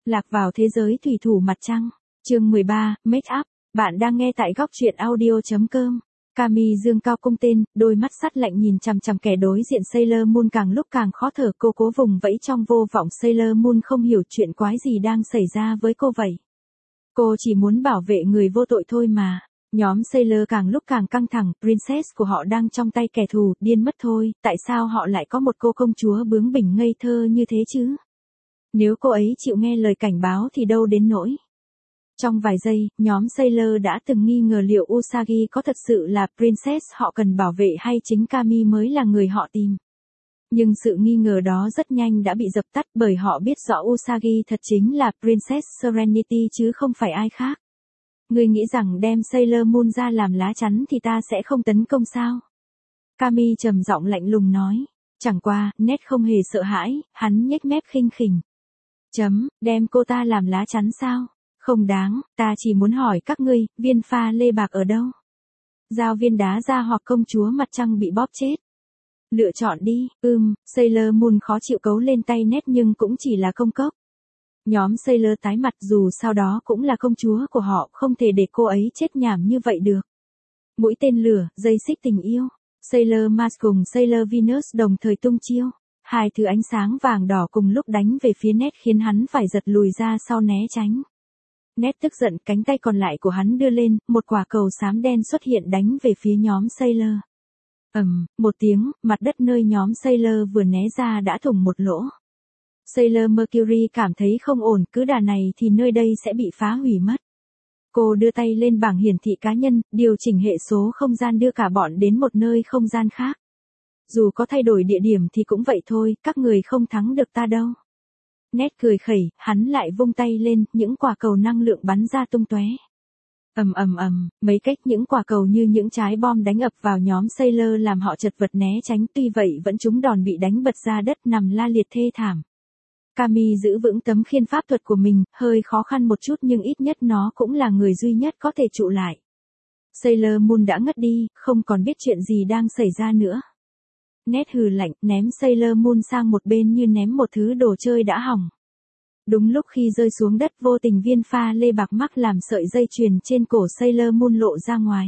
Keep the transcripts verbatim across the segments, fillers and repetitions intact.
Lạc vào thế giới thủy thủ mặt trăng. Chương mười ba, Make Up. Bạn đang nghe tại góc truyện audio chấm com. Cammy dương cao cung tên, đôi mắt sắt lạnh nhìn chằm chằm kẻ đối diện Sailor Moon càng lúc càng khó thở. Cô cố vùng vẫy trong vô vọng. Sailor Moon không hiểu chuyện quái gì đang xảy ra với cô vậy. Cô chỉ muốn bảo vệ người vô tội thôi mà. Nhóm Sailor càng lúc càng căng thẳng, princess của họ đang trong tay kẻ thù, điên mất thôi, tại sao họ lại có một cô công chúa bướng bỉnh ngây thơ như thế chứ? Nếu cô ấy chịu nghe lời cảnh báo thì đâu đến nỗi. Trong vài giây, nhóm Sailor đã từng nghi ngờ liệu Usagi có thật sự là princess họ cần bảo vệ hay chính Cammy mới là người họ tìm. Nhưng sự nghi ngờ đó rất nhanh đã bị dập tắt bởi họ biết rõ Usagi thật chính là Princess Serenity chứ không phải ai khác. Ngươi nghĩ rằng đem Sailor Moon ra làm lá chắn thì ta sẽ không tấn công sao? Cammy trầm giọng lạnh lùng nói. Chẳng qua, Ned không hề sợ hãi, hắn nhếch mép khinh khỉnh. Chấm, đem cô ta làm lá chắn sao? Không đáng, ta chỉ muốn hỏi các ngươi, viên pha lê bạc ở đâu? Giao viên đá ra hoặc công chúa mặt trăng bị bóp chết? Lựa chọn đi, ưm, Sailor Moon khó chịu cấu lên tay Ned nhưng cũng chỉ là công cốc. Nhóm Sailor tái mặt dù sau đó cũng là công chúa của họ, không thể để cô ấy chết nhảm như vậy được. Mũi tên lửa, dây xích tình yêu. Sailor Mars cùng Sailor Venus đồng thời tung chiêu. Hai thứ ánh sáng vàng đỏ cùng lúc đánh về phía Ned khiến hắn phải giật lùi ra sau né tránh. Ned tức giận, cánh tay còn lại của hắn đưa lên, một quả cầu xám đen xuất hiện đánh về phía nhóm Sailor. Ầm, một tiếng, mặt đất nơi nhóm Sailor vừa né ra đã thủng một lỗ. Sailor Mercury cảm thấy không ổn, cứ đà này thì nơi đây sẽ bị phá hủy mất. Cô đưa tay lên bảng hiển thị cá nhân, điều chỉnh hệ số không gian đưa cả bọn đến một nơi không gian khác. Dù có thay đổi địa điểm thì cũng vậy thôi, các người không thắng được ta đâu. Ned cười khẩy, hắn lại vung tay lên, những quả cầu năng lượng bắn ra tung tóe. Ầm ầm ầm, mấy cách những quả cầu như những trái bom đánh ập vào nhóm Sailor làm họ chật vật né tránh, tuy vậy vẫn trúng đòn bị đánh bật ra đất nằm la liệt thê thảm. Cammy giữ vững tấm khiên pháp thuật của mình, hơi khó khăn một chút nhưng ít nhất nó cũng là người duy nhất có thể trụ lại. Sailor Moon đã ngất đi, không còn biết chuyện gì đang xảy ra nữa. Ned hừ lạnh, ném Sailor Moon sang một bên như ném một thứ đồ chơi đã hỏng. Đúng lúc khi rơi xuống đất vô tình viên pha lê bạc mắc làm sợi dây chuyền trên cổ Sailor Moon lộ ra ngoài.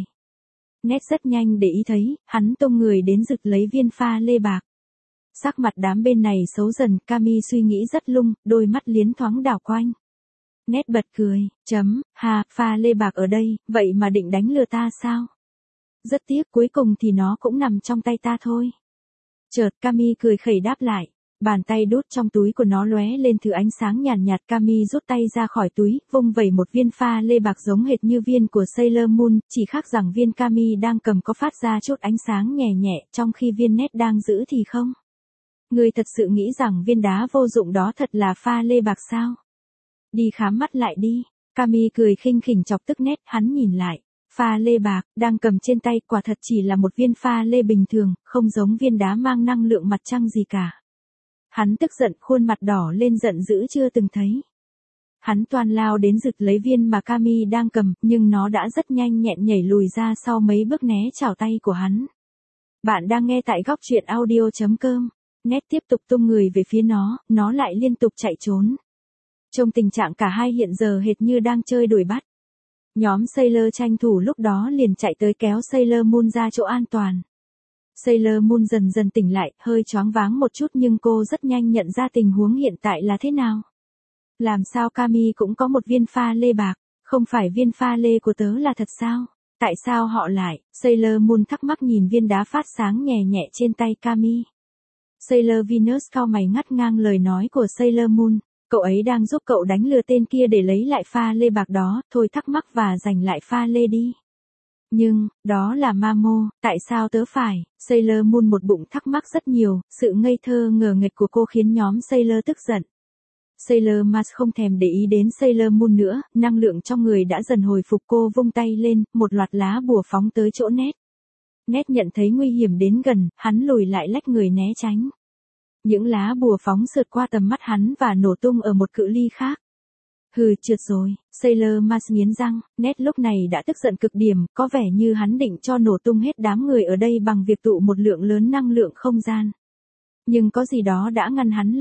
Ned rất nhanh để ý thấy, hắn tung người đến giật lấy viên pha lê bạc. Sắc mặt đám bên này xấu dần, Cammy suy nghĩ rất lung, đôi mắt liến thoáng đảo quanh. Ned bật cười, chấm, hà, pha lê bạc ở đây, vậy mà định đánh lừa ta sao? Rất tiếc cuối cùng thì nó cũng nằm trong tay ta thôi. Chợt Cammy cười khẩy đáp lại, bàn tay đút trong túi của nó lóe lên thứ ánh sáng nhàn nhạt, Cammy rút tay ra khỏi túi, vung vẩy một viên pha lê bạc giống hệt như viên của Sailor Moon, chỉ khác rằng viên Cammy đang cầm có phát ra chút ánh sáng nhẹ nhẹ, trong khi viên Ned đang giữ thì không. Ngươi thật sự nghĩ rằng viên đá vô dụng đó thật là pha lê bạc sao? Đi khám mắt lại đi. Cammy cười khinh khỉnh chọc tức Ned, hắn nhìn lại. Pha lê bạc, đang cầm trên tay, quả thật chỉ là một viên pha lê bình thường, không giống viên đá mang năng lượng mặt trăng gì cả. Hắn tức giận, khuôn mặt đỏ lên giận dữ chưa từng thấy. Hắn toan lao đến giật lấy viên mà Cammy đang cầm, nhưng nó đã rất nhanh nhẹn nhảy lùi ra sau mấy bước né chảo tay của hắn. Bạn đang nghe tại góc truyện audio chấm com. Ned tiếp tục tung người về phía nó, nó lại liên tục chạy trốn. Trong tình trạng cả hai hiện giờ hệt như đang chơi đuổi bắt. Nhóm Sailor tranh thủ lúc đó liền chạy tới kéo Sailor Moon ra chỗ an toàn. Sailor Moon dần dần tỉnh lại, hơi choáng váng một chút nhưng cô rất nhanh nhận ra tình huống hiện tại là thế nào. Làm sao Cammy cũng có một viên pha lê bạc, không phải viên pha lê của tớ là thật sao? Tại sao họ lại? Sailor Moon thắc mắc nhìn viên đá phát sáng nhẹ nhẹ trên tay Cammy. Sailor Venus cau mày ngắt ngang lời nói của Sailor Moon. Cậu ấy đang giúp cậu đánh lừa tên kia để lấy lại pha lê bạc đó, thôi thắc mắc và giành lại pha lê đi. Nhưng, đó là Mamo, tại sao tớ phải? Sailor Moon một bụng thắc mắc rất nhiều, sự ngây thơ ngờ nghệch của cô khiến nhóm Sailor tức giận. Sailor Mars không thèm để ý đến Sailor Moon nữa, năng lượng trong người đã dần hồi phục, cô vung tay lên, một loạt lá bùa phóng tới chỗ Ned. Ned nhận thấy nguy hiểm đến gần, hắn lùi lại lách người né tránh. Những lá bùa phóng sượt qua tầm mắt hắn và nổ tung ở một cự ly khác. Hừ, trượt rồi, Sailor Mars nghiến răng, Ned lúc này đã tức giận cực điểm, có vẻ như hắn định cho nổ tung hết đám người ở đây bằng việc tụ một lượng lớn năng lượng không gian. Nhưng có gì đó đã ngăn hắn lại.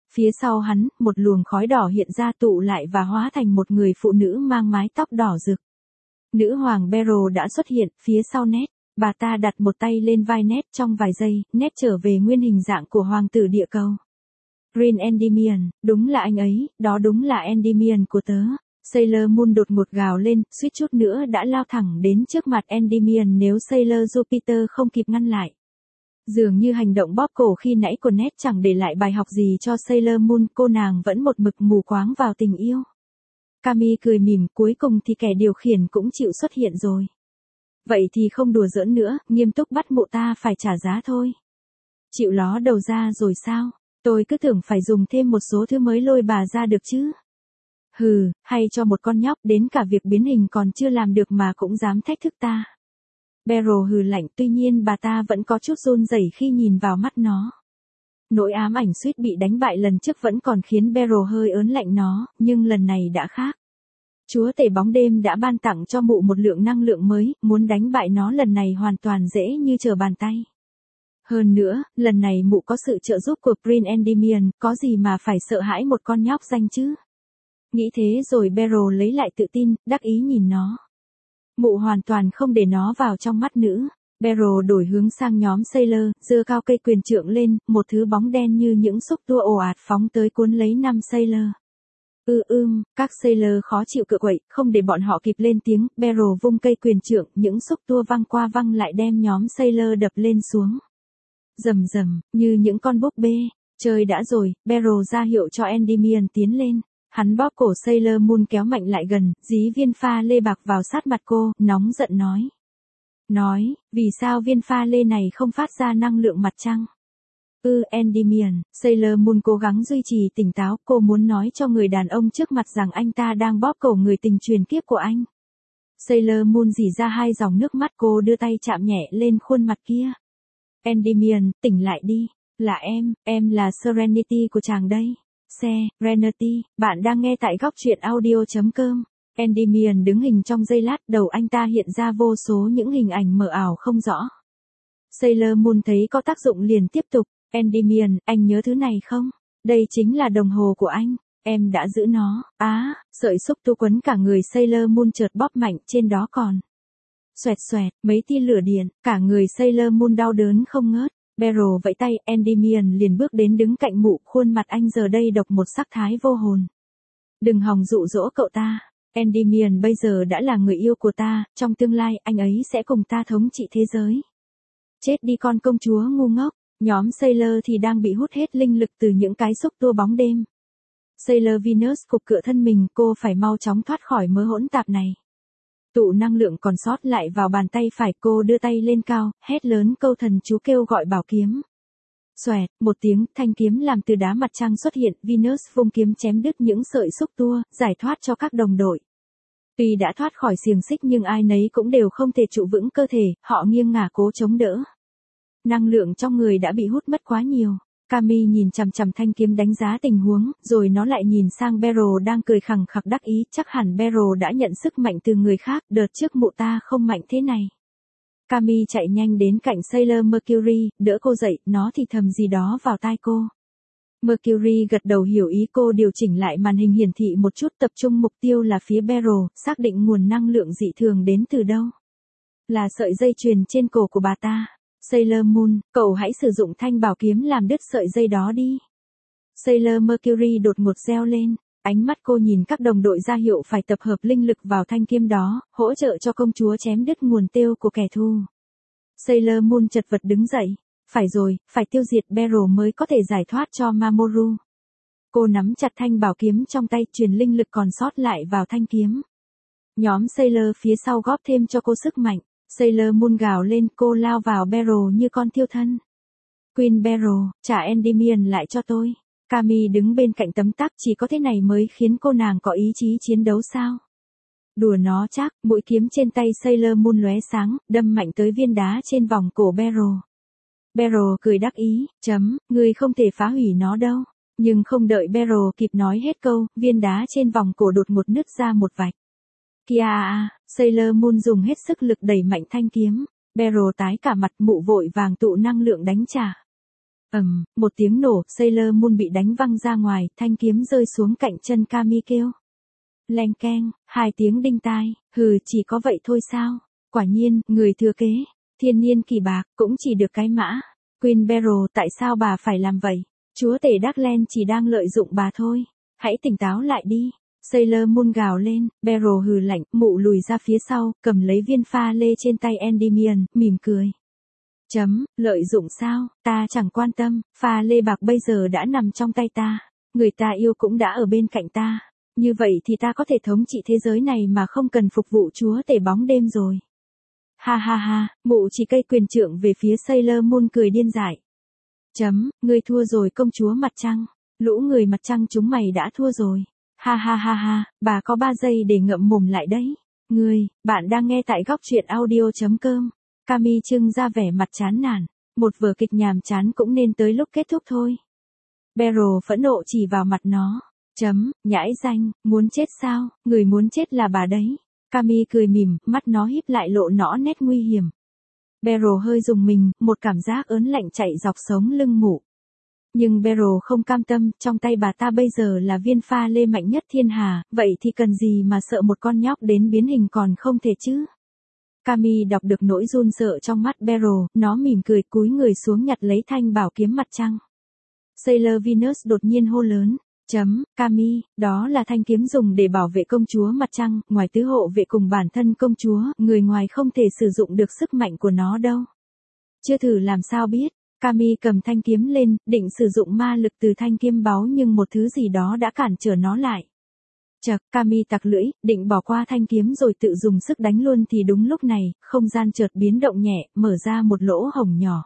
Phía sau hắn, một luồng khói đỏ hiện ra tụ lại và hóa thành một người phụ nữ mang mái tóc đỏ rực. Nữ hoàng Beryl đã xuất hiện, phía sau Ned. Bà ta đặt một tay lên vai Ned, trong vài giây, Ned trở về nguyên hình dạng của hoàng tử địa cầu. Green Endymion, đúng là anh ấy, đó đúng là Endymion của tớ. Sailor Moon đột ngột gào lên, suýt chút nữa đã lao thẳng đến trước mặt Endymion nếu Sailor Jupiter không kịp ngăn lại. Dường như hành động bóp cổ khi nãy của Ned chẳng để lại bài học gì cho Sailor Moon, cô nàng vẫn một mực mù quáng vào tình yêu. Cami cười mỉm, cuối cùng thì kẻ điều khiển cũng chịu xuất hiện rồi. Vậy thì không đùa giỡn nữa, nghiêm túc bắt mụ ta phải trả giá thôi. Chịu ló đầu ra rồi sao? Tôi cứ tưởng phải dùng thêm một số thứ mới lôi bà ra được chứ. Hừ, hay cho một con nhóc đến cả việc biến hình còn chưa làm được mà cũng dám thách thức ta. Beryl hừ lạnh, tuy nhiên bà ta vẫn có chút run rẩy khi nhìn vào mắt nó. Nỗi ám ảnh suýt bị đánh bại lần trước vẫn còn khiến Beryl hơi ớn lạnh nó, nhưng lần này đã khác. Chúa tể bóng đêm đã ban tặng cho mụ một lượng năng lượng mới, muốn đánh bại nó lần này hoàn toàn dễ như trở bàn tay. Hơn nữa, lần này mụ có sự trợ giúp của Prince Endymion, có gì mà phải sợ hãi một con nhóc danh chứ. Nghĩ thế rồi Beryl lấy lại tự tin, đắc ý nhìn nó. Mụ hoàn toàn không để nó vào trong mắt nữ. Beryl đổi hướng sang nhóm Sailor, giơ cao cây quyền trượng lên, một thứ bóng đen như những xúc tua ồ ạt phóng tới cuốn lấy năm Sailor. Ư ừ, ưm, các Sailor khó chịu cựa quậy, không để bọn họ kịp lên tiếng, Beryl vung cây quyền trượng, những xúc tua văng qua văng lại đem nhóm Sailor đập lên xuống. Rầm rầm, như những con búp bê. Chơi đã rồi, Beryl ra hiệu cho Endymion tiến lên. Hắn bóp cổ Sailor Moon kéo mạnh lại gần, dí viên pha lê bạc vào sát mặt cô, nóng giận nói. Nói, vì sao viên pha lê này không phát ra năng lượng mặt trăng? Ừ, Endymion, Sailor Moon cố gắng duy trì tỉnh táo, cô muốn nói cho người đàn ông trước mặt rằng anh ta đang bóp cổ người tình truyền kiếp của anh. Sailor Moon rỉ ra hai dòng nước mắt, cô đưa tay chạm nhẹ lên khuôn mặt kia. Endymion, tỉnh lại đi, là em, em là Serenity của chàng đây. Serenity, bạn đang nghe tại góc truyện audio chấm com. Endymion đứng hình trong giây lát, đầu anh ta hiện ra vô số những hình ảnh mờ ảo không rõ. Sailor Moon thấy có tác dụng liền tiếp tục. Endymion, anh nhớ thứ này không? Đây chính là đồng hồ của anh. Em đã giữ nó. Á, à, sợi xúc tu quấn cả người Sailor Moon chợt bóp mạnh, trên đó còn. Xoẹt xoẹt, mấy tia lửa điện, cả người Sailor Moon đau đớn không ngớt. Beryl vẫy tay, Endymion liền bước đến đứng cạnh mụ, khuôn mặt anh giờ đây độc một sắc thái vô hồn. Đừng hòng dụ dỗ cậu ta. Endymion bây giờ đã là người yêu của ta, trong tương lai anh ấy sẽ cùng ta thống trị thế giới. Chết đi con công chúa ngu ngốc. Nhóm Sailor thì đang bị hút hết linh lực từ những cái xúc tua bóng đêm. Sailor Venus cục cựa thân mình, cô phải mau chóng thoát khỏi mớ hỗn tạp này. Tụ năng lượng còn sót lại vào bàn tay phải, cô đưa tay lên cao, hét lớn câu thần chú kêu gọi bảo kiếm. Xoẹt, một tiếng, thanh kiếm làm từ đá mặt trăng xuất hiện, Venus vung kiếm chém đứt những sợi xúc tua, giải thoát cho các đồng đội. Tuy đã thoát khỏi xiềng xích nhưng ai nấy cũng đều không thể trụ vững cơ thể, họ nghiêng ngả cố chống đỡ. Năng lượng trong người đã bị hút mất quá nhiều. Cami nhìn chằm chằm thanh kiếm đánh giá tình huống, rồi nó lại nhìn sang Beryl đang cười khẳng khặc đắc ý, chắc hẳn Beryl đã nhận sức mạnh từ người khác, đợt trước mụ ta không mạnh thế này. Cami chạy nhanh đến cạnh Sailor Mercury, đỡ cô dậy, nó thì thầm gì đó vào tai cô. Mercury gật đầu hiểu ý cô, điều chỉnh lại màn hình hiển thị một chút, tập trung mục tiêu là phía Beryl, xác định nguồn năng lượng dị thường đến từ đâu. Là sợi dây chuyền trên cổ của bà ta. Sailor Moon, cậu hãy sử dụng thanh bảo kiếm làm đứt sợi dây đó đi. Sailor Mercury đột ngột reo lên, ánh mắt cô nhìn các đồng đội ra hiệu phải tập hợp linh lực vào thanh kiếm đó, hỗ trợ cho công chúa chém đứt nguồn têu của kẻ thù. Sailor Moon chật vật đứng dậy, phải rồi, phải tiêu diệt Beryl mới có thể giải thoát cho Mamoru. Cô nắm chặt thanh bảo kiếm trong tay, truyền linh lực còn sót lại vào thanh kiếm. Nhóm Sailor phía sau góp thêm cho cô sức mạnh. Sailor Moon gào lên, cô lao vào Beryl như con thiêu thân. Queen Beryl, trả Endymion lại cho tôi. Cami đứng bên cạnh tấm tắc, chỉ có thế này mới khiến cô nàng có ý chí chiến đấu sao? Đùa nó chắc, mũi kiếm trên tay Sailor Moon lóe sáng, đâm mạnh tới viên đá trên vòng cổ Beryl. Beryl cười đắc ý, chấm, ngươi không thể phá hủy nó đâu. Nhưng không đợi Beryl kịp nói hết câu, viên đá trên vòng cổ đột ngột nứt ra một vạch. Kìa à, Sailor Moon dùng hết sức lực đẩy mạnh thanh kiếm. Beryl tái cả mặt, mụ vội vàng tụ năng lượng đánh trả. Ầm, một tiếng nổ, Sailor Moon bị đánh văng ra ngoài, thanh kiếm rơi xuống cạnh chân Kami kêu. Leng keng, hai tiếng đinh tai, hừ chỉ có vậy thôi sao? Quả nhiên, người thừa kế, thiên niên kỳ bạc, cũng chỉ được cái mã. Queen Beryl tại sao bà phải làm vậy? Chúa tể Darkland chỉ đang lợi dụng bà thôi. Hãy tỉnh táo lại đi. Sailor Moon gào lên, Beryl hừ lạnh, mụ lùi ra phía sau, cầm lấy viên pha lê trên tay Endymion, mỉm cười. Chấm, lợi dụng sao, ta chẳng quan tâm, pha lê bạc bây giờ đã nằm trong tay ta. Người ta yêu cũng đã ở bên cạnh ta. Như vậy thì ta có thể thống trị thế giới này mà không cần phục vụ chúa tể bóng đêm rồi. Ha ha ha, mụ chỉ cây quyền trượng về phía Sailor Moon cười điên dại. Chấm, ngươi thua rồi công chúa mặt trăng. Lũ người mặt trăng chúng mày đã thua rồi. Ha ha ha ha, bà có ba giây để ngậm mồm lại đấy. Ngươi, bạn đang nghe tại góc truyện audio.com. Kami trưng ra vẻ mặt chán nản. Một vở kịch nhàm chán cũng nên tới lúc kết thúc thôi. Beryl phẫn nộ chỉ vào mặt nó. Chấm, nhãi danh, muốn chết sao, người muốn chết là bà đấy. Kami cười mỉm, mắt nó híp lại lộ rõ nét nguy hiểm. Beryl hơi rùng mình, một cảm giác ớn lạnh chạy dọc sống lưng mụ. Nhưng Beryl không cam tâm, trong tay bà ta bây giờ là viên pha lê mạnh nhất thiên hà, vậy thì cần gì mà sợ một con nhóc đến biến hình còn không thể chứ. Kami đọc được nỗi run sợ trong mắt Beryl, nó mỉm cười cúi người xuống nhặt lấy thanh bảo kiếm mặt trăng. Sailor Venus đột nhiên hô lớn. Chấm, Kami, đó là thanh kiếm dùng để bảo vệ công chúa mặt trăng, ngoài tứ hộ vệ cùng bản thân công chúa, người ngoài không thể sử dụng được sức mạnh của nó đâu. Chưa thử làm sao biết. Kami cầm thanh kiếm lên, định sử dụng ma lực từ thanh kiếm báu nhưng một thứ gì đó đã cản trở nó lại. Chậc, Kami tặc lưỡi, định bỏ qua thanh kiếm rồi tự dùng sức đánh luôn thì đúng lúc này, không gian chợt biến động nhẹ, mở ra một lỗ hổng nhỏ.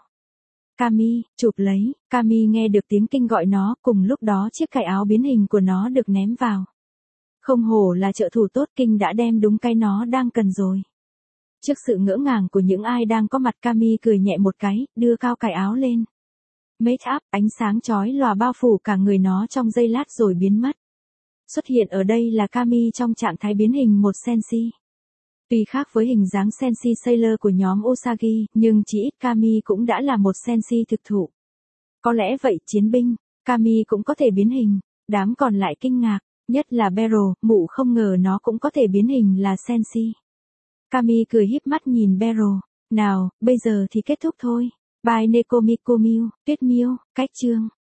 Kami, chụp lấy, Kami nghe được tiếng kinh gọi nó, cùng lúc đó chiếc cài áo biến hình của nó được ném vào. Không hổ là trợ thủ tốt, kinh đã đem đúng cái nó đang cần rồi. Trước sự ngỡ ngàng của những ai đang có mặt, Kami cười nhẹ một cái, đưa cao cài áo lên. Make up, ánh sáng chói lòa bao phủ cả người nó trong giây lát rồi biến mất. Xuất hiện ở đây là Kami trong trạng thái biến hình một senshi. Tuy khác với hình dáng senshi Sailor của nhóm Usagi, nhưng chỉ ít Kami cũng đã là một senshi thực thụ. Có lẽ vậy chiến binh, Kami cũng có thể biến hình, đám còn lại kinh ngạc, nhất là Beryl, mụ không ngờ nó cũng có thể biến hình là senshi. Kami cười híp mắt nhìn Beryl, nào, bây giờ thì kết thúc thôi. Bye Nekomi Komiu, Tuyết Miêu, cách chương.